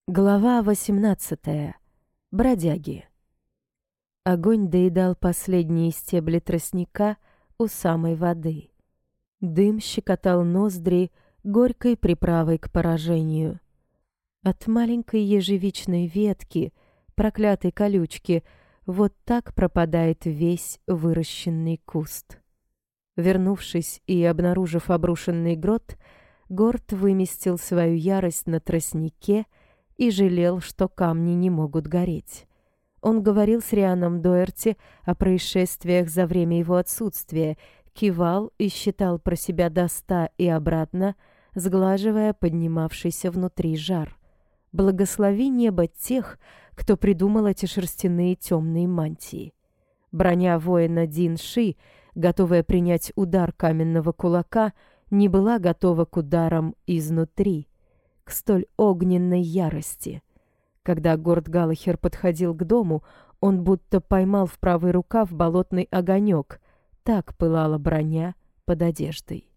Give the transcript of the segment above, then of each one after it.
Глава 18. Бродяги. Огонь доедал последние стебли тростника у самой воды. Дым щекотал ноздри горькой приправой к поражению. От маленькой ежевичной ветки, проклятой колючки, вот так пропадает весь выращенный куст. Вернувшись и обнаружив обрушенный грот, Горд выместил свою ярость на тростнике и жалел, что камни не могут гореть. Он говорил с Рианом Доерти о происшествиях за время его отсутствия, кивал и считал про себя до 100 и обратно, сглаживая поднимавшийся внутри жар. Благослови небо тех, кто придумал эти шерстяные темные мантии. Броня воина Дин-Ши, готовая принять удар каменного кулака, не была готова к ударам изнутри, к столь огненной ярости. Когда Горд Галлахер подходил к дому, он будто поймал в правый рукав болотный огонек. Так пылала броня под одеждой.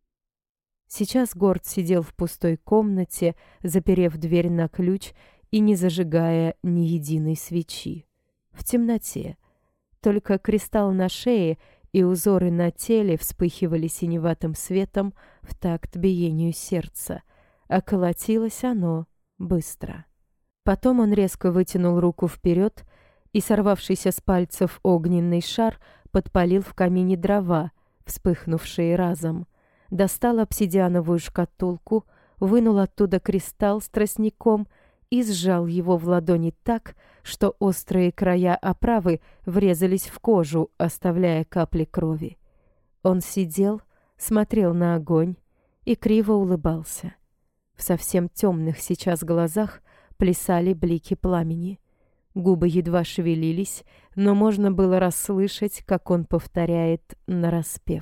Сейчас Горд сидел в пустой комнате, заперев дверь на ключ и не зажигая ни единой свечи. В темноте. Только кристалл на шее и узоры на теле вспыхивали синеватым светом в такт биению сердца, а колотилось оно быстро. Потом он резко вытянул руку вперед, и сорвавшийся с пальцев огненный шар подпалил в камине дрова, вспыхнувшие разом. Достал обсидиановую шкатулку, вынул оттуда кристалл с тростником и сжал его в ладони так, что острые края оправы врезались в кожу, оставляя капли крови. Он сидел, смотрел на огонь и криво улыбался. В совсем темных сейчас глазах плясали блики пламени. Губы едва шевелились, но можно было расслышать, как он повторяет нараспев.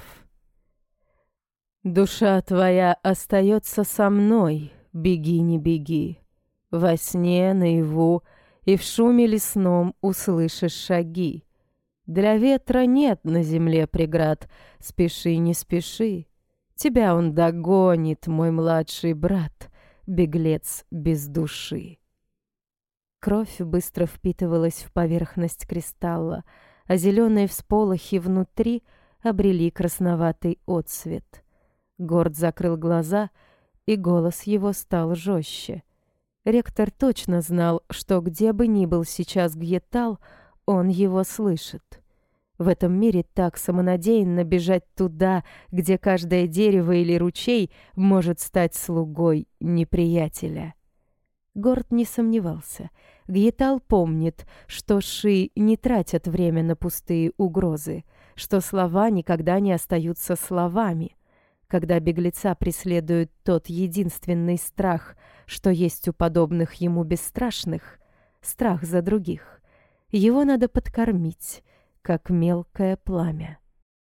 «Душа твоя остается со мной, беги, не беги. Во сне, наяву и в шуме лесном услышишь шаги. Для ветра нет на земле преград, спеши, не спеши. Тебя он догонит, мой младший брат, беглец без души». Кровь быстро впитывалась в поверхность кристалла, а зеленые всполохи внутри обрели красноватый отсвет. Горд закрыл глаза, и голос его стал жестче. Ректор точно знал, что где бы ни был сейчас Гьетал, он его слышит. В этом мире так самонадеянно бежать туда, где каждое дерево или ручей может стать слугой неприятеля. Горд не сомневался. Гьетал помнит, что Ши не тратят время на пустые угрозы, что слова никогда не остаются словами. Когда беглеца преследует тот единственный страх, что есть у подобных ему бесстрашных, страх за других, его надо подкормить, как мелкое пламя.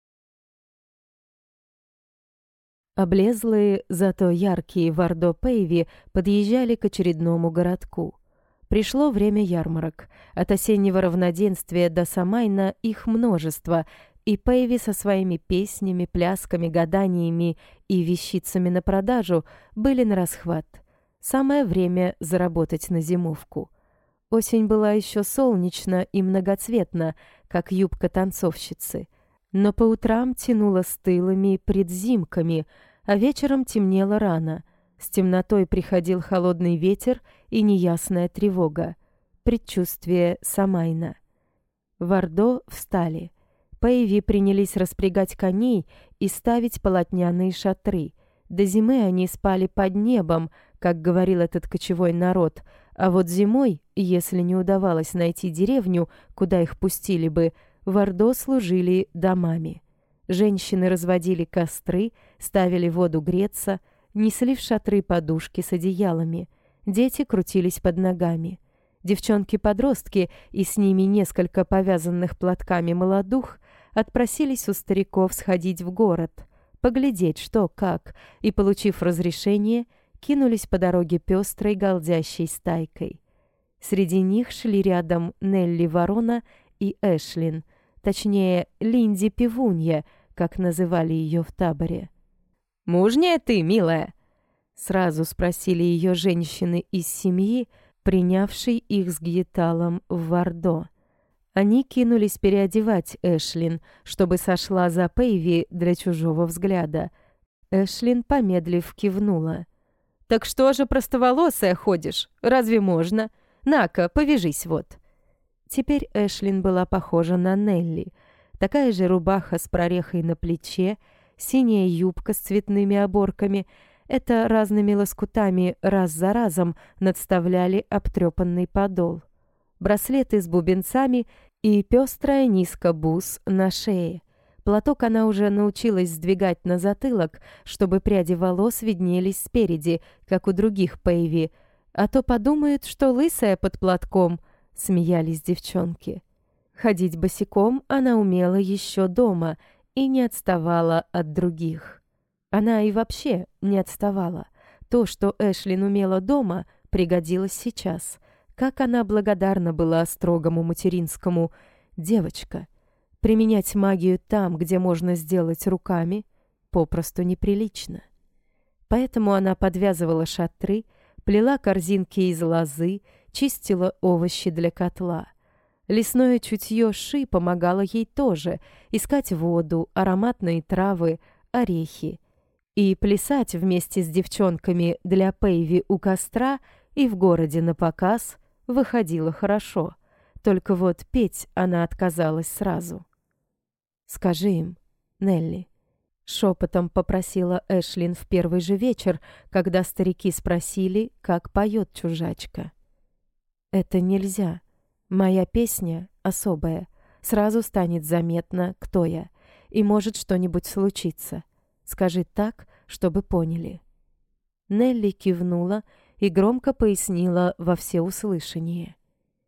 Облезлые, зато яркие Вардо-Пейви подъезжали к очередному городку. Пришло время ярмарок. От осеннего равноденствия до Самайна их множество, и Пейви со своими песнями, плясками, гаданиями и вещицами на продажу были нарасхват. Самое время заработать на зимовку. Осень была еще солнечна и многоцветна, как юбка танцовщицы, но по утрам тянуло стылыми предзимками, а вечером темнело рано. С темнотой приходил холодный ветер и неясная тревога, предчувствие Самайна. Вардо встали. Пейви принялись распрягать коней и ставить полотняные шатры. До зимы они спали под небом, как говорил этот кочевой народ, а вот зимой, если не удавалось найти деревню, куда их пустили бы, Вардо служили домами. Женщины разводили костры, ставили воду греться, несли в шатры подушки с одеялами. Дети крутились под ногами. Девчонки-подростки и с ними несколько повязанных платками молодух отпросились у стариков сходить в город, поглядеть что как, и, получив разрешение, кинулись по дороге пестрой галдящей стайкой. Среди них шли рядом Нелли Ворона и Эшлин, точнее, Линди Пивунья, как называли ее в таборе. «Мужняя ты, милая?» Сразу спросили ее женщины из семьи, принявший их с Гьеталом в Вардо. Они кинулись переодевать Эшлин, чтобы сошла за Пейви для чужого взгляда. Эшлин, помедлив, кивнула. «Так что же простоволосая ходишь? Разве можно? На-ка, повяжись вот». Теперь Эшлин была похожа на Нелли. Такая же рубаха с прорехой на плече, синяя юбка с цветными оборками. Это разными лоскутами раз за разом надставляли обтрепанный подол. Браслеты с бубенцами и пестрая низко-бус на шее. Платок она уже научилась сдвигать на затылок, чтобы пряди волос виднелись спереди, как у других Пейви. А то подумают, что лысая под платком, смеялись девчонки. Ходить босиком она умела еще дома и не отставала от других. Она и вообще не отставала. То, что Эшлин умела дома, пригодилось сейчас. Как она благодарна была строгому материнскому: «Девочка, применять магию там, где можно сделать руками, попросту неприлично». Поэтому она подвязывала шатры, плела корзинки из лозы, чистила овощи для котла. Лесное чутье Ши помогало ей тоже искать воду, ароматные травы, орехи. И плясать вместе с девчонками для Пейви у костра и в городе на показ выходило хорошо. Только вот петь она отказалась сразу. «Скажи им, Нелли», — шепотом попросила Эшлин в первый же вечер, когда старики спросили, как поет чужачка. «Это нельзя. Моя песня особая. Сразу станет заметно, кто я, и может что-нибудь случиться. Скажи так, чтобы поняли». Нелли кивнула и громко пояснила во всеуслышание.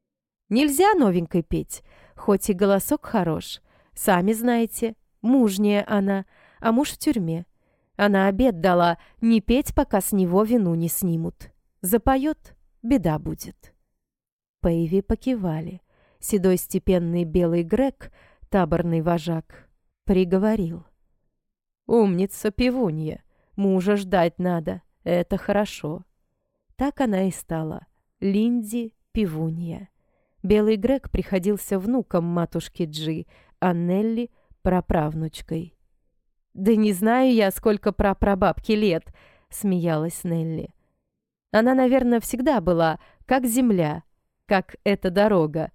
«Нельзя новенькой петь, хоть и голосок хорош. Сами знаете, мужняя она, а муж в тюрьме. Она обет дала не петь, пока с него вину не снимут. Запоет — беда будет». Пейви покивали. Седой степенный белый грек, таборный вожак, приговорил: «Умница, пивунья, мужа ждать надо, это хорошо». Так она и стала Линди Пивунья. Белый грек приходился внуком матушки Джи, а Нелли — праправнучкой. «Да не знаю я, сколько прапрабабке лет», — смеялась Нелли. «Она, наверное, всегда была как земля, как эта дорога».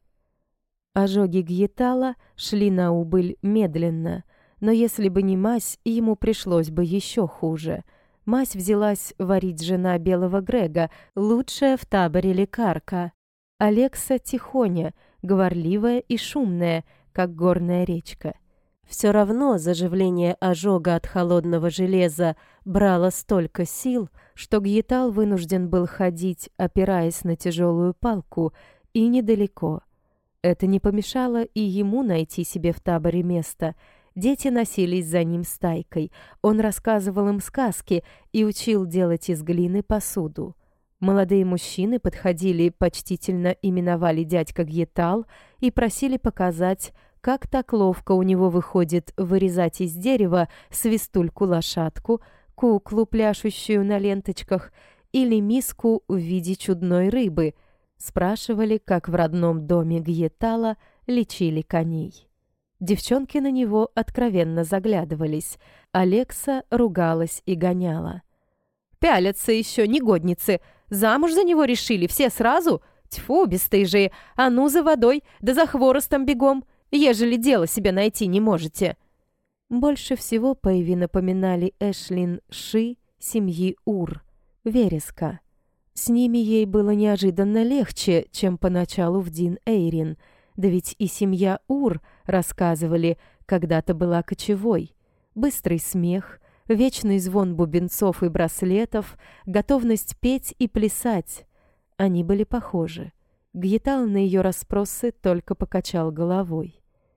Ожоги Гьетала шли на убыль медленно, но если бы не мазь, ему пришлось бы еще хуже. Мазь взялась варить жена белого Грега, лучшая в таборе лекарка. Алекса тихоня, говорливая и шумная, как горная речка. Все равно заживление ожога от холодного железа брало столько сил, что Гьетал вынужден был ходить, опираясь на тяжелую палку, и недалеко. Это не помешало и ему найти себе в таборе место. Дети носились за ним стайкой. Он рассказывал им сказки и учил делать из глины посуду. Молодые мужчины подходили, почтительно именовали дядька Гьетал и просили показать, как так ловко у него выходит вырезать из дерева свистульку-лошадку, куклу, пляшущую на ленточках, или миску в виде чудной рыбы. Спрашивали, как в родном доме Гьетала лечили коней. Девчонки на него откровенно заглядывались. Алекса ругалась и гоняла. «Пялятся еще, негодницы! Замуж за него решили, все сразу? Тьфу, бесстыжие! А ну за водой, да за хворостом бегом, ежели дело себе найти не можете!» Больше всего Пейви напоминали Эшлин Ши семьи Ур, вереска. С ними ей было неожиданно легче, чем поначалу в Дин-Эйрин. Да ведь и семья Ур, рассказывали, когда-то была кочевой. Быстрый смех, вечный звон бубенцов и браслетов, готовность петь и плясать. Они были похожи. Гьетал на ее расспросы только покачал головой.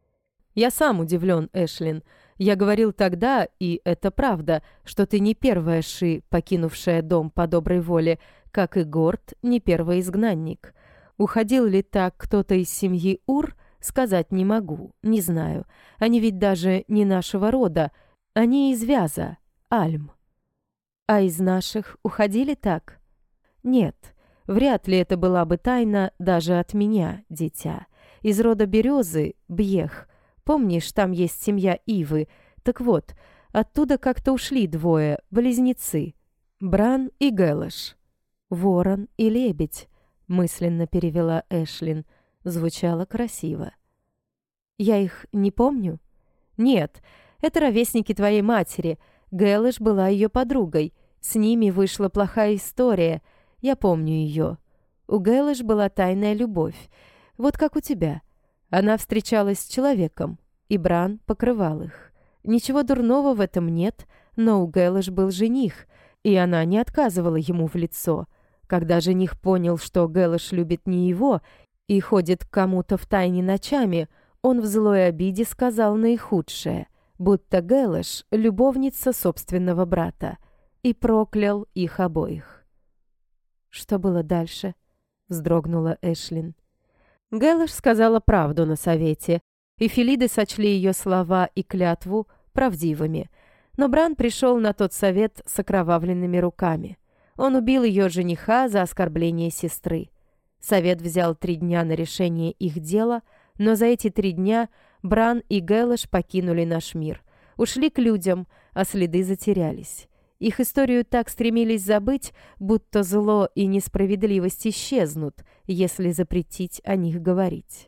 «Я сам удивлен, Эшлин. Я говорил тогда, и это правда, что ты не первая Ши, покинувшая дом по доброй воле, как и Горд не первый изгнанник. Уходил ли так кто-то из семьи Ур, сказать не могу, не знаю. Они ведь даже не нашего рода, они из Вяза, Альм. А из наших уходили так? Нет, Вряд ли это была бы тайна даже от меня, дитя. Из рода березы, Бьех. Помнишь, там есть семья Ивы? Так вот, оттуда как-то ушли двое, близнецы. Бран и Гелыш. «Ворон и лебедь», — мысленно перевела Эшлин. Звучало красиво. «Я их не помню?» «Нет, это ровесники твоей матери. Гелыш была ее подругой. С ними вышла плохая история. Я помню ее. У Гелыш была тайная любовь. Вот как у тебя. Она встречалась с человеком, и Бран покрывал их. Ничего дурного в этом нет, но у Гелыш был жених, и она не отказывала ему в лицо. Когда жених понял, что Гелыш любит не его и ходит к кому-то втайне ночами, он в злой обиде сказал наихудшее, будто Гелыш — любовница собственного брата, и проклял их обоих. «Что было дальше?» — вздрогнула Эшлин. Гелыш сказала правду на совете, и Фелиды сочли ее слова и клятву правдивыми. Но Бран пришел на тот совет с окровавленными руками. Он убил ее жениха за оскорбление сестры. Совет взял 3 дня на решение их дела, но за эти 3 дня Бран и Гелыш покинули наш мир. Ушли к людям, а следы затерялись. Их историю так стремились забыть, будто зло и несправедливость исчезнут, если запретить о них говорить.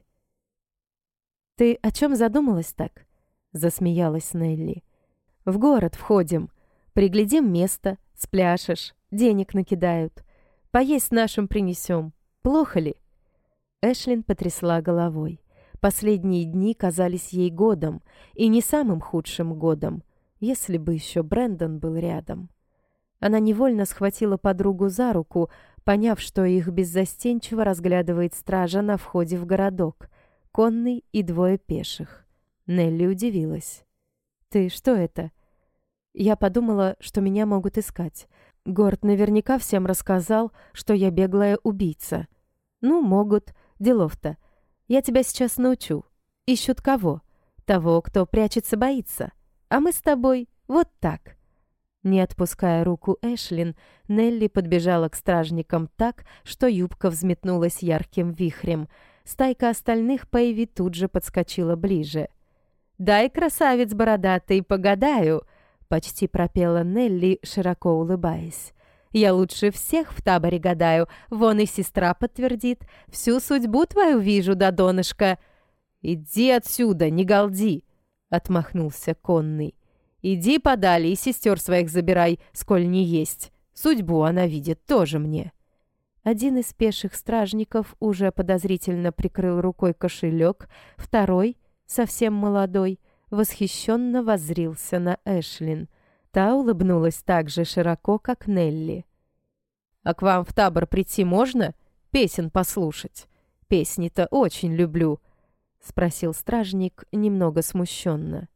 «Ты о чем задумалась так?» — засмеялась Нелли. «В город входим. Приглядим место, спляшешь, денег накидают. Поесть нашим принесем. Плохо ли?» Эшлин потрясла головой. Последние дни казались ей годом, и не самым худшим годом, если бы еще Брэндон был рядом. Она невольно схватила подругу за руку, поняв, что их беззастенчиво разглядывает стража на входе в городок, конный и 2 пеших. Нелли удивилась. «Ты что это?» Я подумала, что меня могут искать. Горд наверняка всем рассказал, что я беглая убийца. Ну, могут. Делов-то. Я тебя сейчас научу. Ищут кого? Того, кто прячется, боится. А мы с тобой вот так». Не отпуская руку Эшлин, Нелли подбежала к стражникам так, что юбка взметнулась ярким вихрем. Стайка остальных Пейви тут же подскочила ближе. «Дай, красавец бородатый, погадаю!» — почти пропела Нелли, широко улыбаясь. «Я лучше всех в таборе гадаю, вон и сестра подтвердит. Всю судьбу твою вижу, да донышка!» «Иди отсюда, не галди!» — отмахнулся конный. «Иди подали и сестер своих забирай, сколь не есть. Судьбу она видит тоже мне». Один из пеших стражников уже подозрительно прикрыл рукой кошелек, второй, совсем молодой, восхищенно воззрился на Эшлин. Та улыбнулась так же широко, как Нелли. «А к вам в табор прийти можно? Песен послушать. Песни-то очень люблю», — спросил стражник немного смущенно.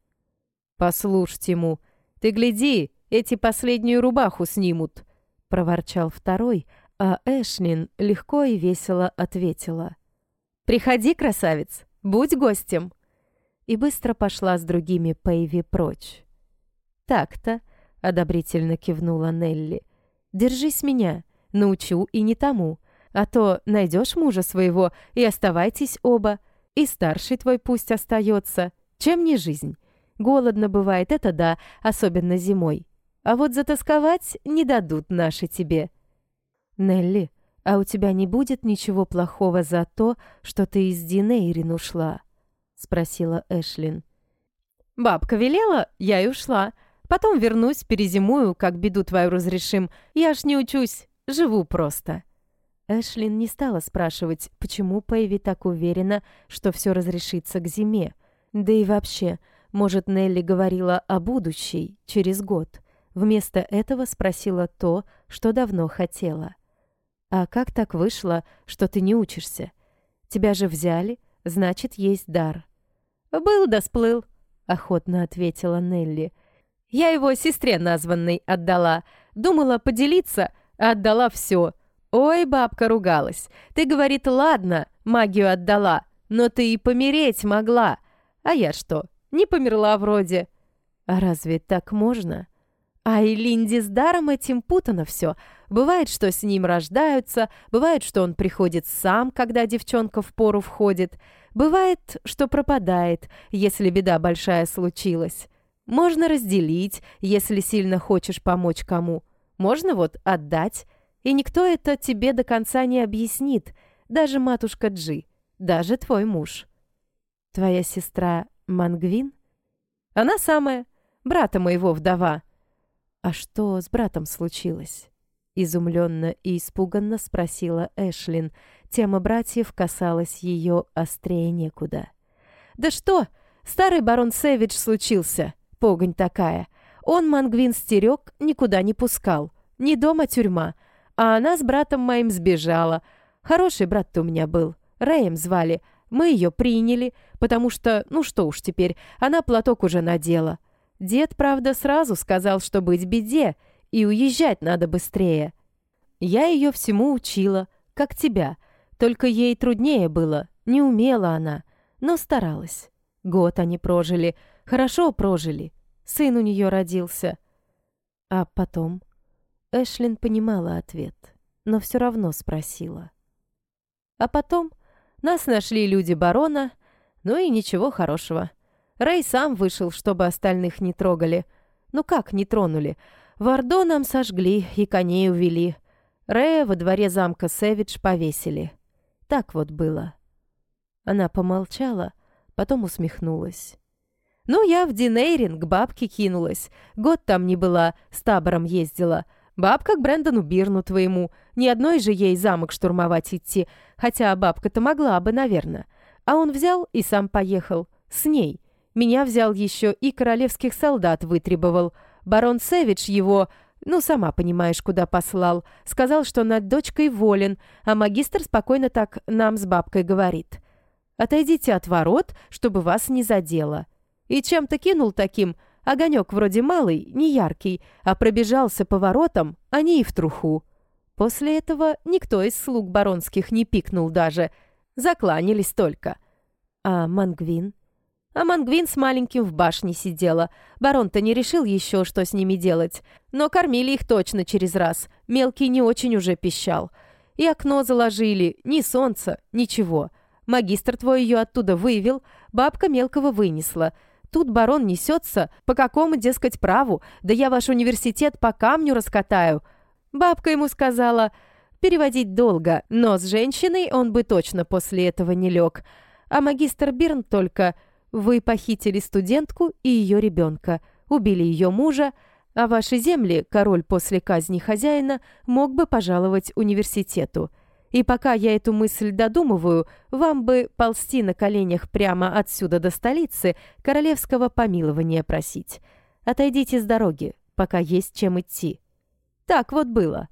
«Послушать ему. Ты гляди, эти последнюю рубаху снимут», — проворчал второй, а Эшлин легко и весело ответила. «Приходи, красавец, будь гостем!» И быстро пошла с другими Пейви прочь. «Так-то», — одобрительно кивнула Нелли, — «держись меня, научу и не тому, а то найдешь мужа своего и оставайтесь оба, и старший твой пусть остается, чем не жизнь. Голодно бывает, это да, особенно зимой. А вот затасковать не дадут наши тебе». «Нелли, а у тебя не будет ничего плохого за то, что ты из Динейрин ушла?» — спросила Эшлин. «Бабка велела, я и ушла. Потом вернусь, перезимую, как беду твою разрешим. Я ж не учусь, живу просто». Эшлин не стала спрашивать, почему Пейви так уверена, что все разрешится к зиме. Да и вообще, может, Нелли говорила о будущей, через год. Вместо этого спросила то, что давно хотела. «А как так вышло, что ты не учишься? Тебя же взяли, значит, есть дар». «Был да сплыл», — охотно ответила Нелли. «Я его сестре названной отдала. Думала поделиться, а отдала все. Ой, бабка ругалась. Ты, говорит, ладно, магию отдала, но ты и помереть могла. А я что, не померла вроде». «А разве так можно?» Ай, Линди, с даром этим путано все. Бывает, что с ним рождаются, бывает, что он приходит сам, когда девчонка в пору входит, бывает, что пропадает, если беда большая случилась. Можно разделить, если сильно хочешь помочь кому. Можно вот отдать, и никто это тебе до конца не объяснит, даже матушка Джи, даже твой муж. Твоя сестра Мангвин? Она самая, брата моего вдова. А что с братом случилось? Изумленно и испуганно спросила Эшлин. Тема братьев касалась ее острее некуда. Да что, старый барон Сэвидж случился, погонь такая. Он Мангвин стерег, никуда не пускал. Не дома тюрьма, а она с братом моим сбежала. Хороший брат-то у меня был, Рэем звали. Мы ее приняли, потому что, ну что уж теперь, она платок уже надела. Дед, правда, сразу сказал, что быть беде, и уезжать надо быстрее. Я ее всему учила, как тебя, только ей труднее было, не умела она, но старалась. Год они прожили, хорошо прожили, сын у нее родился. А потом... Эшлин понимала ответ, но все равно спросила. А потом нас нашли люди барона, ну и ничего хорошего. Рэй сам вышел, чтобы остальных не трогали. Ну как не тронули? В Ордо нам сожгли и коней увели. Рэя во дворе замка Сэвидж повесили. Так вот было. Она помолчала, потом усмехнулась. Ну, я в Динейрин к бабке кинулась. Год там не была, с табором ездила. Бабка к Брэндону Бирну твоему. Ни одной же ей замок штурмовать идти, хотя бабка-то могла бы, наверное. А он взял и сам поехал. С ней. Меня взял еще и королевских солдат вытребовал. Барон Сэвидж его, ну, сама понимаешь, куда послал. Сказал, что над дочкой волен, а магистр спокойно так нам с бабкой говорит. Отойдите от ворот, чтобы вас не задело. И чем-то кинул таким, огонек вроде малый, не яркий, а пробежался по воротам, они и в труху. После этого никто из слуг баронских не пикнул даже. Закланялись только. А Мангвин? А Мангвин с маленьким в башне сидела. Барон-то не решил еще, что с ними делать. Но кормили их точно через раз. Мелкий не очень уже пищал. И окно заложили, ни солнца, ничего. Магистр твой ее оттуда вывел, бабка мелкого вынесла. Тут барон несется, по какому, дескать, праву, да я ваш университет по камню раскатаю. Бабка ему сказала, переводить долго, но с женщиной он бы точно после этого не лег. А магистр Бирн только... Вы похитили студентку и ее ребенка, убили ее мужа, а ваши земли король после казни хозяина мог бы пожаловать университету. И пока я эту мысль додумываю, вам бы ползти на коленях прямо отсюда до столицы королевского помилования просить. Отойдите с дороги, пока есть чем идти. Так вот было.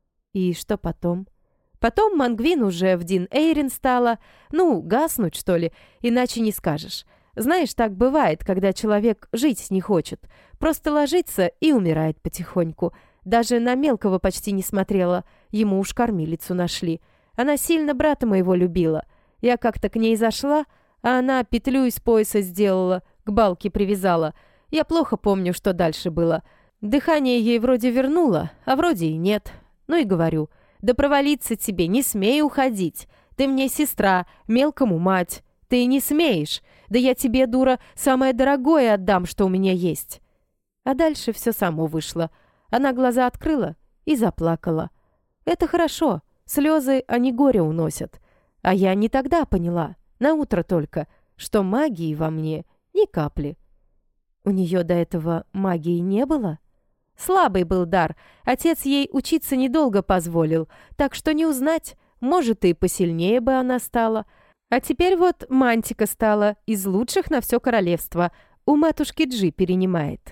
И что потом? Потом Мангвин уже в Дин-Эйрин стала, ну, гаснуть, что ли, иначе не скажешь. Знаешь, так бывает, когда человек жить не хочет. Просто ложится и умирает потихоньку. Даже на мелкого почти не смотрела. Ему уж кормилицу нашли. Она сильно брата моего любила. Я как-то к ней зашла, а она петлю из пояса сделала, к балке привязала. Я плохо помню, что дальше было. Дыхание ей вроде вернуло, а вроде и нет. Ну и говорю, да провалиться тебе, не смей уходить. Ты мне сестра, мелкому мать. Ты не смеешь. Да я тебе, дура, самое дорогое отдам, что у меня есть. А дальше все само вышло. Она глаза открыла и заплакала. Это хорошо. Слезы, они горе уносят. А я не тогда поняла, наутро только, что магии во мне ни капли. У нее до этого магии не было? Слабый был дар. Отец ей учиться недолго позволил, так что не узнать. Может, и посильнее бы она стала. А теперь вот мантика стала из лучших на все королевство. У матушки Джи перенимает.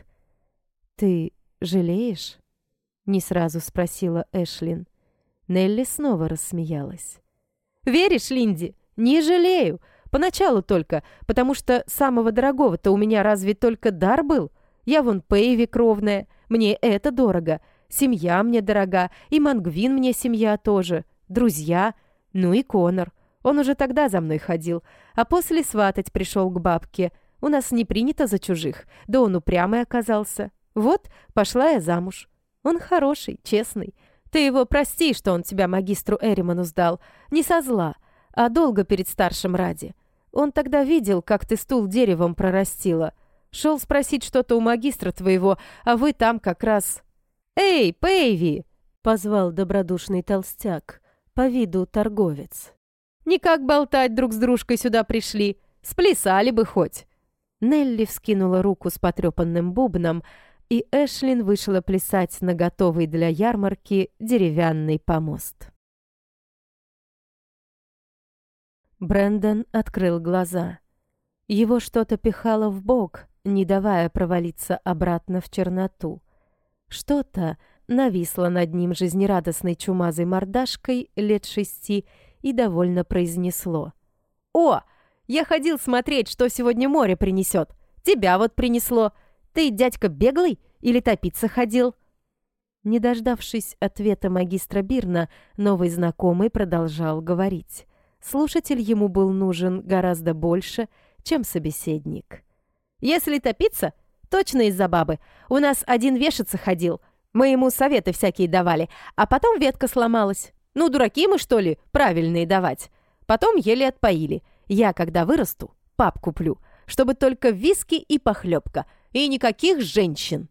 «Ты жалеешь?» — не сразу спросила Эшлин. Нелли снова рассмеялась. «Веришь, Линди? Не жалею. Поначалу только, потому что самого дорогого-то у меня разве только дар был? Я вон Пейви кровная, мне это дорого. Семья мне дорога, и Мангвин мне семья тоже. Друзья, ну и Конор. Он уже тогда за мной ходил, а после сватать пришел к бабке. У нас не принято за чужих, да он упрямый оказался. Вот, пошла я замуж. Он хороший, честный. Ты его прости, что он тебя магистру Эриману сдал. Не со зла, а долго перед старшим ради. Он тогда видел, как ты стул деревом прорастила. Шел спросить что-то у магистра твоего, а вы там как раз... «Эй, Пейви!» — позвал добродушный толстяк, по виду торговец. «Никак болтать друг с дружкой сюда пришли. Сплясали бы хоть». Нелли вскинула руку с потрепанным бубном, и Эшлин вышла плясать на готовый для ярмарки деревянный помост. Брэндон открыл глаза. Его что-то пихало в бок, не давая провалиться обратно в черноту. Что-то нависло над ним жизнерадостной чумазой мордашкой лет 6 и довольно произнесло: «О, я ходил смотреть, что сегодня море принесет. Тебя вот принесло. Ты, дядька, беглый или топиться ходил?» Не дождавшись ответа магистра Бирна, новый знакомый продолжал говорить. Слушатель ему был нужен гораздо больше, чем собеседник. «Если топиться, точно из-за бабы. У нас один вешаться ходил. Мы ему советы всякие давали, а потом ветка сломалась. Ну, дураки мы, что ли, правильные давать. Потом еле отпоили. Я, когда вырасту, пап куплю, чтобы только виски и похлебка, и никаких женщин».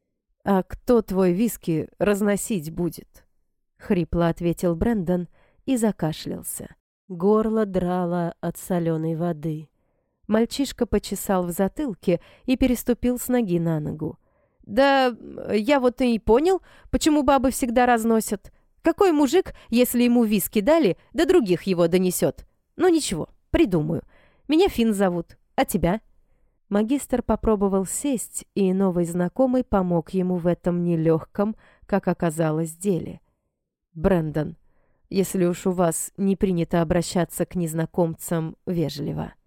«А кто твой виски разносить будет?» — хрипло ответил Брэндон и закашлялся. Горло драло от соленой воды. Мальчишка почесал в затылке и переступил с ноги на ногу. «Да я вот и не понял, почему бабы всегда разносят. Какой мужик, если ему виски дали, да других его донесет? Ну ничего, придумаю. Меня Финн зовут, а тебя?» Магистр попробовал сесть, и новый знакомый помог ему в этом нелегком, как оказалось, деле. «Брэндон, если уж у вас не принято обращаться к незнакомцам вежливо».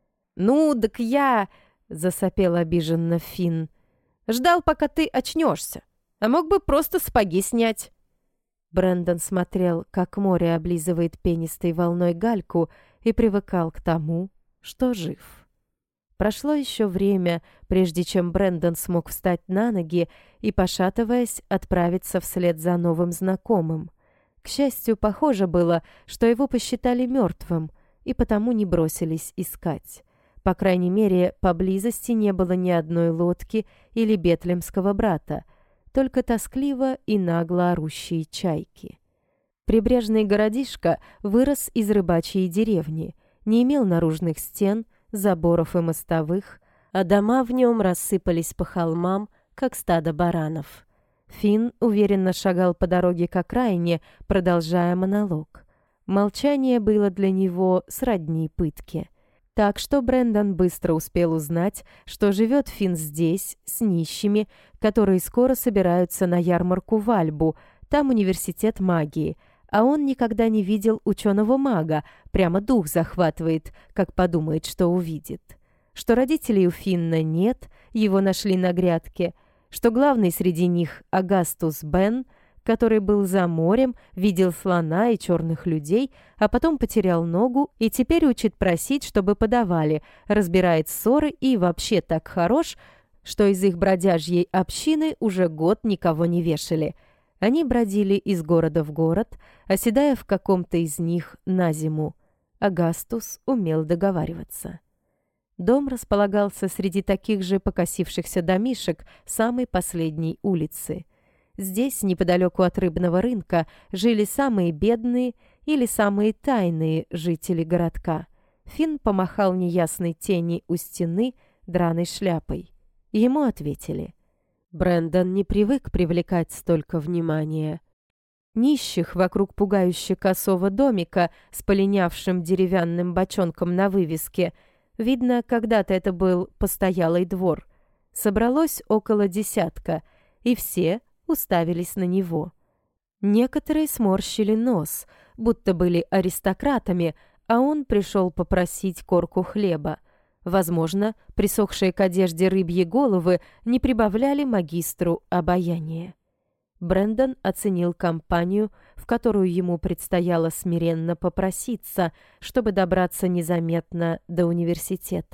«Ну, так я...» — засопел обиженно Финн. «Ждал, пока ты очнешься, а мог бы просто сапоги снять». Брэндон смотрел, как море облизывает пенистой волной гальку, и привыкал к тому, что жив. Прошло еще время, прежде чем Брэндон смог встать на ноги и, пошатываясь, отправиться вслед за новым знакомым. К счастью, похоже было, что его посчитали мертвым, и потому не бросились искать. По крайней мере, поблизости не было ни одной лодки или бетлемского брата, только тоскливо и нагло орущие чайки. Прибрежный городишко вырос из рыбачьей деревни, не имел наружных стен, заборов и мостовых, а дома в нем рассыпались по холмам, как стадо баранов. Финн уверенно шагал по дороге к окраине, продолжая монолог. Молчание было для него сродни пытке. Так что Брэндон быстро успел узнать, что живет Финн здесь, с нищими, которые скоро собираются на ярмарку в Альбу, там университет магии, а он никогда не видел ученого-мага, прямо дух захватывает, как подумает, что увидит. Что родителей у Финна нет, его нашли на грядке, что главный среди них Агастус Бен, который был за морем, видел слона и черных людей, а потом потерял ногу и теперь учит просить, чтобы подавали, разбирает ссоры и вообще так хорош, что из их бродяжьей общины уже год никого не вешали. Они бродили из города в город, оседая в каком-то из них на зиму. Агастус умел договариваться. Дом располагался среди таких же покосившихся домишек самой последней улицы. Здесь, неподалеку от рыбного рынка, жили самые бедные или самые тайные жители городка. Финн помахал неясной тени у стены драной шляпой. Ему ответили. Брэндон не привык привлекать столько внимания. Нищих вокруг пугающе косого домика с полинявшим деревянным бочонком на вывеске, видно, когда-то это был постоялый двор, собралось около 10, и все уставились на него. Некоторые сморщили нос, будто были аристократами, а он пришел попросить корку хлеба. Возможно, присохшие к одежде рыбьи головы не прибавляли магистру обаяния. Брэндон оценил компанию, в которую ему предстояло смиренно попроситься, чтобы добраться незаметно до университета.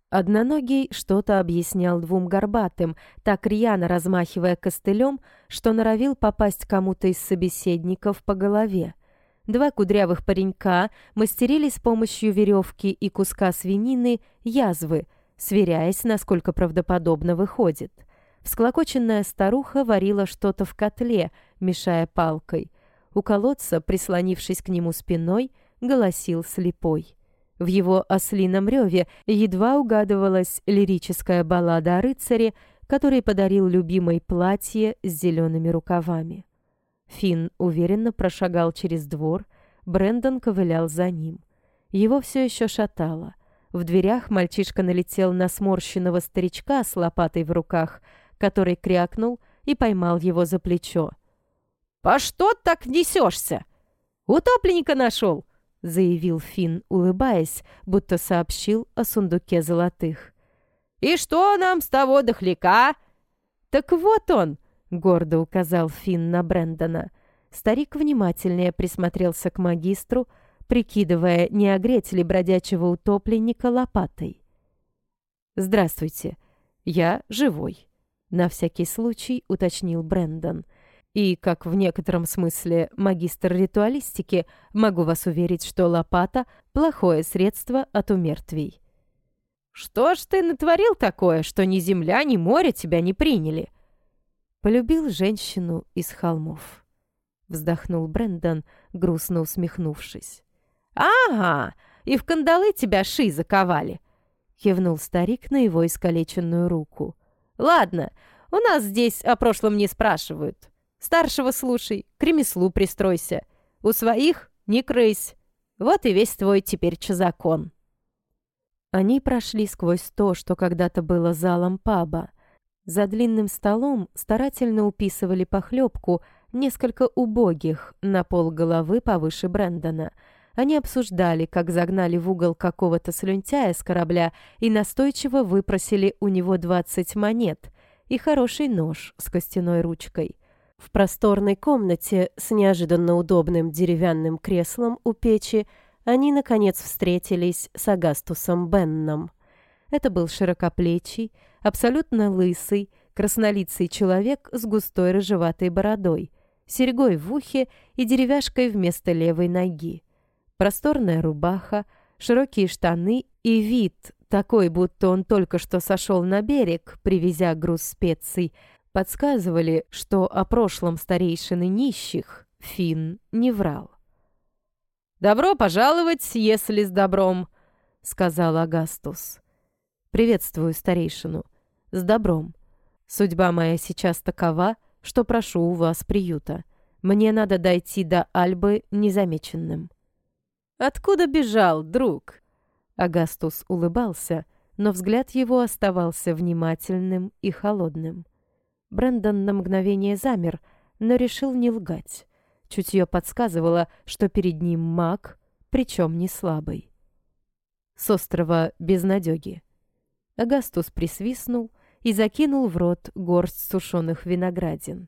Одноногий что-то объяснял двум горбатым, так рьяно размахивая костылем, что норовил попасть кому-то из собеседников по голове. Два кудрявых паренька мастерили с помощью веревки и куска свинины язвы, сверяясь, насколько правдоподобно выходит. Всклокоченная старуха варила что-то в котле, мешая палкой. У колодца, прислонившись к нему спиной, голосил слепой. В его ослином реве едва угадывалась лирическая баллада о рыцаре, который подарил любимой платье с зелеными рукавами. Финн уверенно прошагал через двор, Брэндон ковылял за ним. Его все еще шатало. В дверях мальчишка налетел на сморщенного старичка с лопатой в руках, который крякнул и поймал его за плечо. «По что так несешься? Утопленника нашел!» — заявил Финн, улыбаясь, будто сообщил о сундуке золотых. «И что нам с того дохляка?» «Так вот он!» — гордо указал Финн на Брэндона. Старик внимательнее присмотрелся к магистру, прикидывая, не огреть ли бродячего утопленника лопатой. «Здравствуйте, я живой», — на всякий случай уточнил Брэндон. «И, как в некотором смысле магистр ритуалистики, могу вас уверить, что лопата — плохое средство от умертвий». «Что ж ты натворил такое, что ни земля, ни море тебя не приняли?» «Полюбил женщину из холмов», — вздохнул Брэндон, грустно усмехнувшись. «Ага, и в кандалы тебя ши заковали», — кивнул старик на его искалеченную руку. «Ладно, у нас здесь о прошлом не спрашивают. Старшего слушай, к ремеслу пристройся. У своих не крысь. Вот и весь твой теперь закон». Они прошли сквозь то, что когда-то было залом паба. За длинным столом старательно уписывали похлебку несколько убогих на полголовы повыше Брэндона. Они обсуждали, как загнали в угол какого-то слюнтяя с корабля и настойчиво выпросили у него 20 монет и хороший нож с костяной ручкой. В просторной комнате с неожиданно удобным деревянным креслом у печи они, наконец, встретились с Агастусом Бенном. Это был широкоплечий, абсолютно лысый, краснолицый человек с густой рыжеватой бородой, серьгой в ухе и деревяшкой вместо левой ноги. Просторная рубаха, широкие штаны и вид такой, будто он только что сошел на берег, привезя груз специй, подсказывали, что о прошлом старейшины нищих Финн не врал. «Добро пожаловать, если с добром», — сказал Агастус. «Приветствую старейшину. С добром. Судьба моя сейчас такова, что прошу у вас приюта. Мне надо дойти до Альбы незамеченным». «Откуда бежал, друг?» Агастус улыбался, но взгляд его оставался внимательным и холодным. Брэндон на мгновение замер, но решил не лгать. Чутье подсказывало, что перед ним маг, причем не слабый. «С острова Безнадёги». Агастус присвистнул и закинул в рот горсть сушеных виноградин.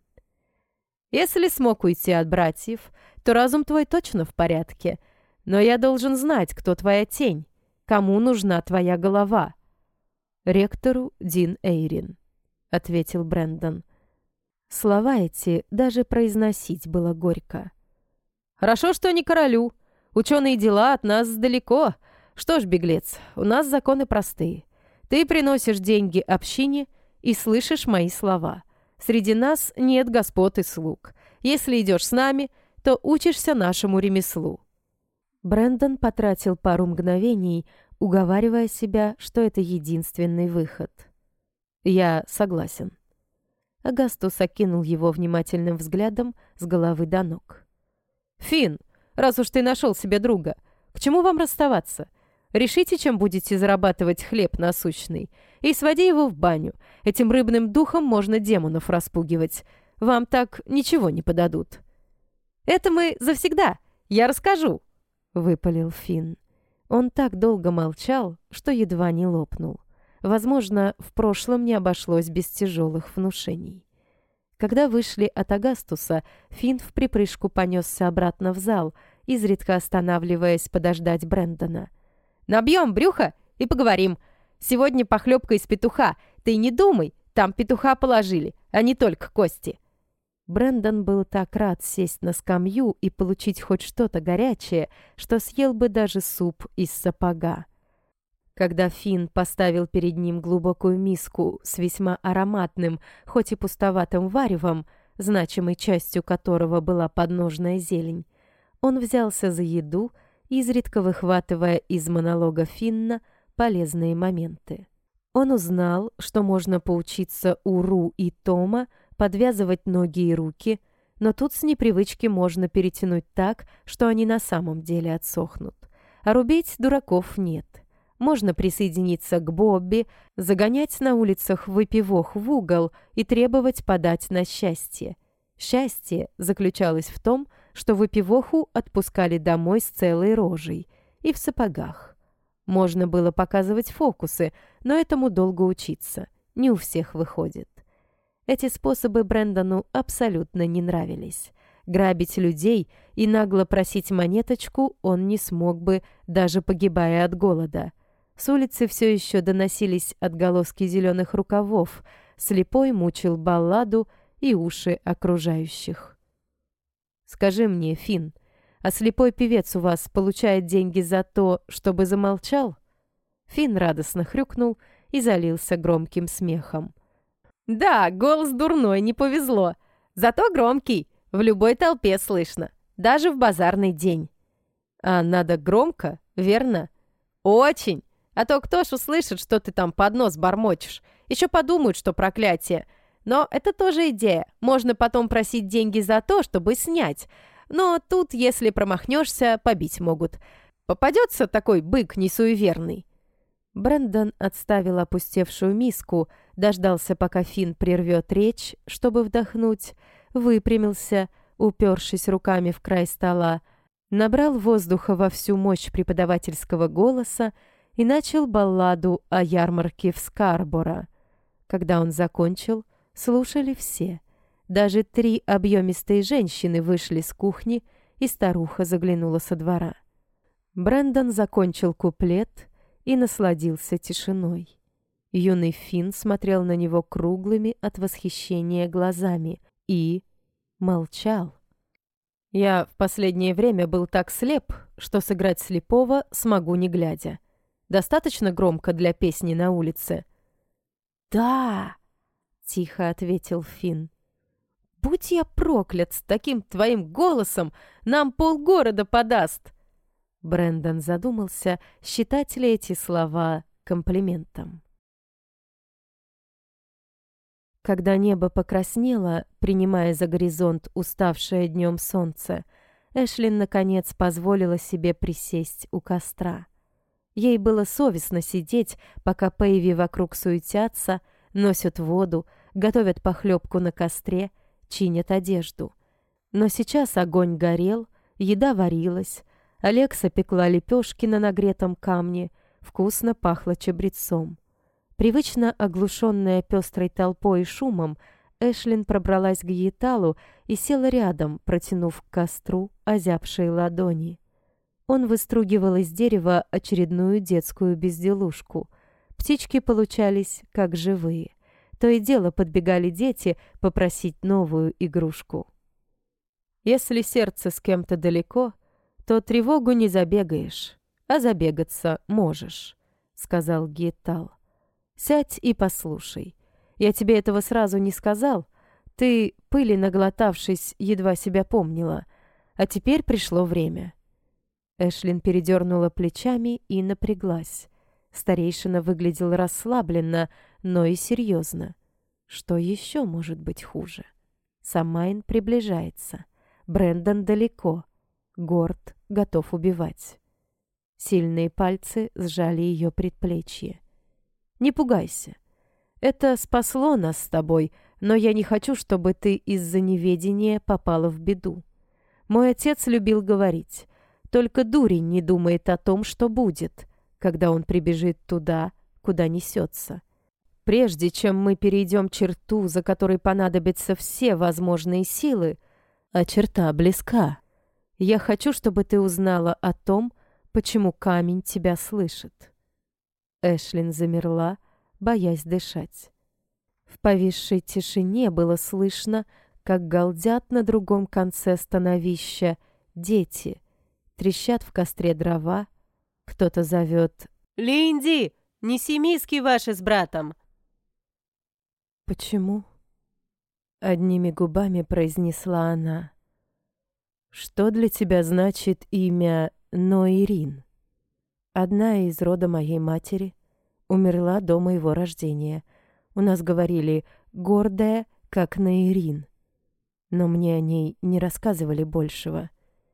«Если смог уйти от братьев, то разум твой точно в порядке. Но я должен знать, кто твоя тень, кому нужна твоя голова». «Ректору Дин Эйрин», — ответил Брэндон. Слова эти даже произносить было горько. «Хорошо, что не королю. Ученые дела от нас далеко. Что ж, беглец, у нас законы простые. Ты приносишь деньги общине и слышишь мои слова. Среди нас нет господ и слуг. Если идешь с нами, то учишься нашему ремеслу». Брэндон потратил пару мгновений, уговаривая себя, что это единственный выход. «Я согласен». Агастус окинул его внимательным взглядом с головы до ног. «Финн, раз уж ты нашел себе друга, к чему вам расставаться? Решите, чем будете зарабатывать хлеб насущный, и своди его в баню. Этим рыбным духом можно демонов распугивать. Вам так ничего не подадут». «Это мы завсегда. Я расскажу», — выпалил Финн. Он так долго молчал, что едва не лопнул. Возможно, в прошлом не обошлось без тяжелых внушений. Когда вышли от Агастуса, Финн в припрыжку понесся обратно в зал, изредка останавливаясь подождать Брэндона. «Набьем брюхо и поговорим. Сегодня похлебка из петуха. Ты не думай, там петуха положили, а не только кости». Брэндон был так рад сесть на скамью и получить хоть что-то горячее, что съел бы даже суп из сапога. Когда Финн поставил перед ним глубокую миску с весьма ароматным, хоть и пустоватым варевом, значимой частью которого была подножная зелень, он взялся за еду, изредка выхватывая из монолога Финна полезные моменты. Он узнал, что можно поучиться у Ру и Тома подвязывать ноги и руки, но тут с непривычки можно перетянуть так, что они на самом деле отсохнут. А рубить дураков нет. Можно присоединиться к Бобби, загонять на улицах выпивох в угол и требовать подать на счастье. Счастье заключалось в том, что выпивоху отпускали домой с целой рожей и в сапогах. Можно было показывать фокусы, но этому долго учиться. Не у всех выходит. Эти способы Брэндону абсолютно не нравились. Грабить людей и нагло просить монеточку он не смог бы, даже погибая от голода. С улицы все еще доносились отголоски зеленых рукавов. Слепой мучил балладу и уши окружающих. «Скажи мне, Финн, а слепой певец у вас получает деньги за то, чтобы замолчал?» Финн радостно хрюкнул и залился громким смехом. «Да, голос дурной, не повезло. Зато громкий, в любой толпе слышно, даже в базарный день». «А надо громко, верно?» «Очень. А то кто ж услышит, что ты там под нос бормочешь? Еще подумают, что проклятие. Но это тоже идея. Можно потом просить деньги за то, чтобы снять. Но тут, если промахнешься, побить могут. Попадется такой бык несуеверный». Брэндон отставил опустевшую миску, дождался, пока Финн прервет речь, чтобы вдохнуть, выпрямился, упершись руками в край стола, набрал воздуха во всю мощь преподавательского голоса и начал балладу о ярмарке в Скарборо. Когда он закончил, слушали все. Даже 3 объемистые женщины вышли с кухни, и старуха заглянула со двора. Брэндон закончил куплет и насладился тишиной. Юный Финн смотрел на него круглыми от восхищения глазами и молчал. «Я в последнее время был так слеп, что сыграть слепого смогу не глядя. Достаточно громко для песни на улице?» «Да!» — тихо ответил Финн. «Будь я проклят, с таким твоим голосом нам полгорода подаст!» Брэндон задумался, считать ли эти слова комплиментом. Когда небо покраснело, принимая за горизонт уставшее днем солнце, Эшлин, наконец, позволила себе присесть у костра. Ей было совестно сидеть, пока Пейви вокруг суетятся, носят воду, готовят похлебку на костре, чинят одежду. Но сейчас огонь горел, еда варилась, Алекса пекла лепешки на нагретом камне, вкусно пахло чабрецом. Привычно оглушенная пестрой толпой и шумом, Эшлин пробралась к Гиеталу и села рядом, протянув к костру озябшие ладони. Он выстругивал из дерева очередную детскую безделушку. Птички получались как живые. То и дело подбегали дети попросить новую игрушку. «Если сердце с кем-то далеко, то тревогу не забегаешь, а забегаться можешь», — сказал Гиетал. «Сядь и послушай. Я тебе этого сразу не сказал. Ты, пыли наглотавшись, едва себя помнила. А теперь пришло время». Эшлин передернула плечами и напряглась. Старейшина выглядел расслабленно, но и серьезно. Что еще может быть хуже? Самайн приближается. Брэндон далеко. Горд готов убивать. Сильные пальцы сжали ее предплечье. «Не пугайся. Это спасло нас с тобой, но я не хочу, чтобы ты из-за неведения попала в беду. Мой отец любил говорить, только дурень не думает о том, что будет, когда он прибежит туда, куда несется. Прежде чем мы перейдем черту, за которой понадобятся все возможные силы, а черта близка, я хочу, чтобы ты узнала о том, почему камень тебя слышит». Эшлин замерла, боясь дышать. В повисшей тишине было слышно, как галдят на другом конце становища дети, трещат в костре дрова, кто-то зовет «Линди, неси миски ваши с братом!» «Почему?» — одними губами произнесла она. «Что для тебя значит имя Ноирин?» Одна из рода моей матери умерла до моего рождения. У нас говорили «гордая, как Ноирин», но мне о ней не рассказывали большего.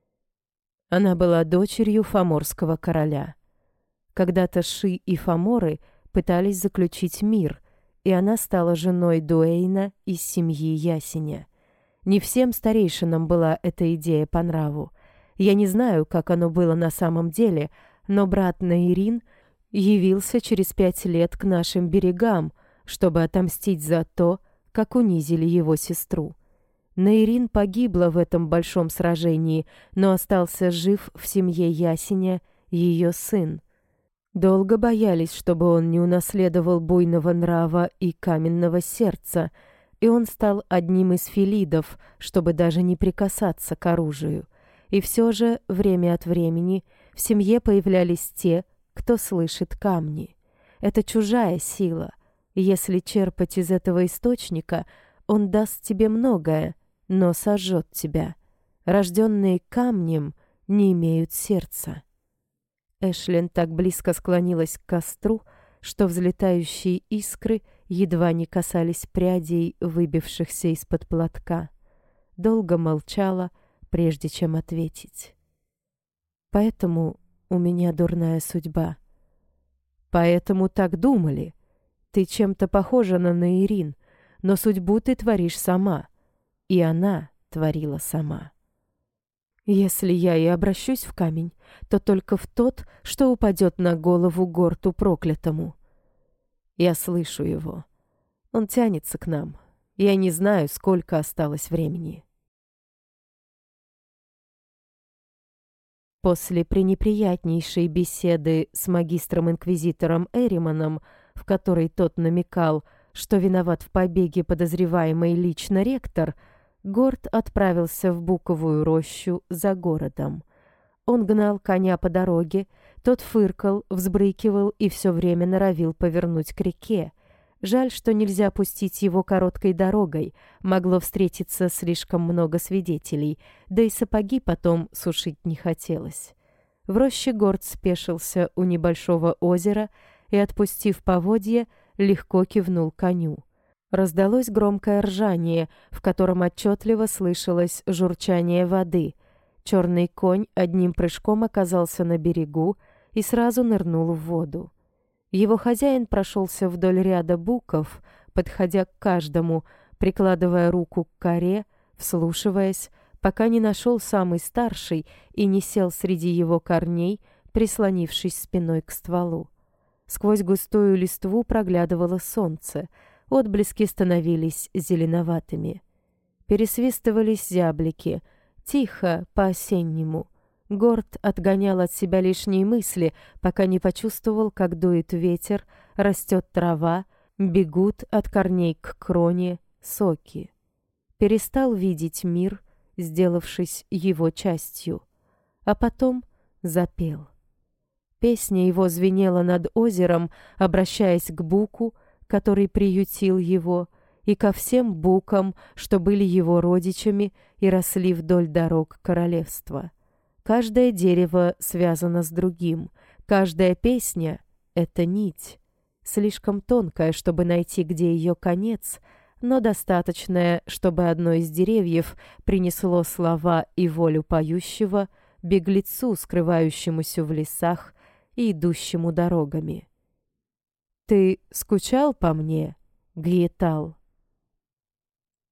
Она была дочерью фоморского короля. Когда-то Ши и Фоморы пытались заключить мир, и она стала женой Дуэйна из семьи Ясеня. Не всем старейшинам была эта идея по нраву. Я не знаю, как оно было на самом деле, но брат Наирин явился через 5 лет к нашим берегам, чтобы отомстить за то, как унизили его сестру. Наирин погибла в этом большом сражении, но остался жив в семье Ясеня ее сын. Долго боялись, чтобы он не унаследовал буйного нрава и каменного сердца, и он стал одним из филидов, чтобы даже не прикасаться к оружию. И все же, время от времени, в семье появлялись те, кто слышит камни. Это чужая сила. Если черпать из этого источника, он даст тебе многое, но сожжет тебя. Рожденные камнем не имеют сердца. Эшлин так близко склонилась к костру, что взлетающие искры едва не касались прядей, выбившихся из-под платка. Долго молчала, прежде чем ответить. «Поэтому у меня дурная судьба». «Поэтому так думали. Ты чем-то похожа на Наирин, но судьбу ты творишь сама, и она творила сама». «Если я и обращусь в камень, то только в тот, что упадет на голову Горту проклятому». Я слышу его. Он тянется к нам. Я не знаю, сколько осталось времени. После пренеприятнейшей беседы с магистром-инквизитором Эриманом, в которой тот намекал, что виноват в побеге подозреваемый лично ректор, Горт отправился в Буковую рощу за городом. Он гнал коня по дороге, тот фыркал, взбрыкивал и все время норовил повернуть к реке. Жаль, что нельзя пустить его короткой дорогой, могло встретиться слишком много свидетелей, да и сапоги потом сушить не хотелось. В роще Горд спешился у небольшого озера и, отпустив поводья, легко кивнул коню. Раздалось громкое ржание, в котором отчетливо слышалось журчание воды. Черный конь одним прыжком оказался на берегу и сразу нырнул в воду. Его хозяин прошелся вдоль ряда буков, подходя к каждому, прикладывая руку к коре, вслушиваясь, пока не нашел самый старший и не сел среди его корней, прислонившись спиной к стволу. Сквозь густую листву проглядывало солнце, отблески становились зеленоватыми. Пересвистывались зяблики, тихо, по-осеннему. Горд отгонял от себя лишние мысли, пока не почувствовал, как дует ветер, растет трава, бегут от корней к кроне соки. Перестал видеть мир, сделавшись его частью, а потом запел. Песня его звенела над озером, обращаясь к буку, который приютил его, и ко всем букам, что были его родичами и росли вдоль дорог королевства. Каждое дерево связано с другим, каждая песня — это нить, слишком тонкая, чтобы найти, где ее конец, но достаточная, чтобы одно из деревьев принесло слова и волю поющего беглецу, скрывающемуся в лесах и идущему дорогами. «Ты скучал по мне, Гиетал?»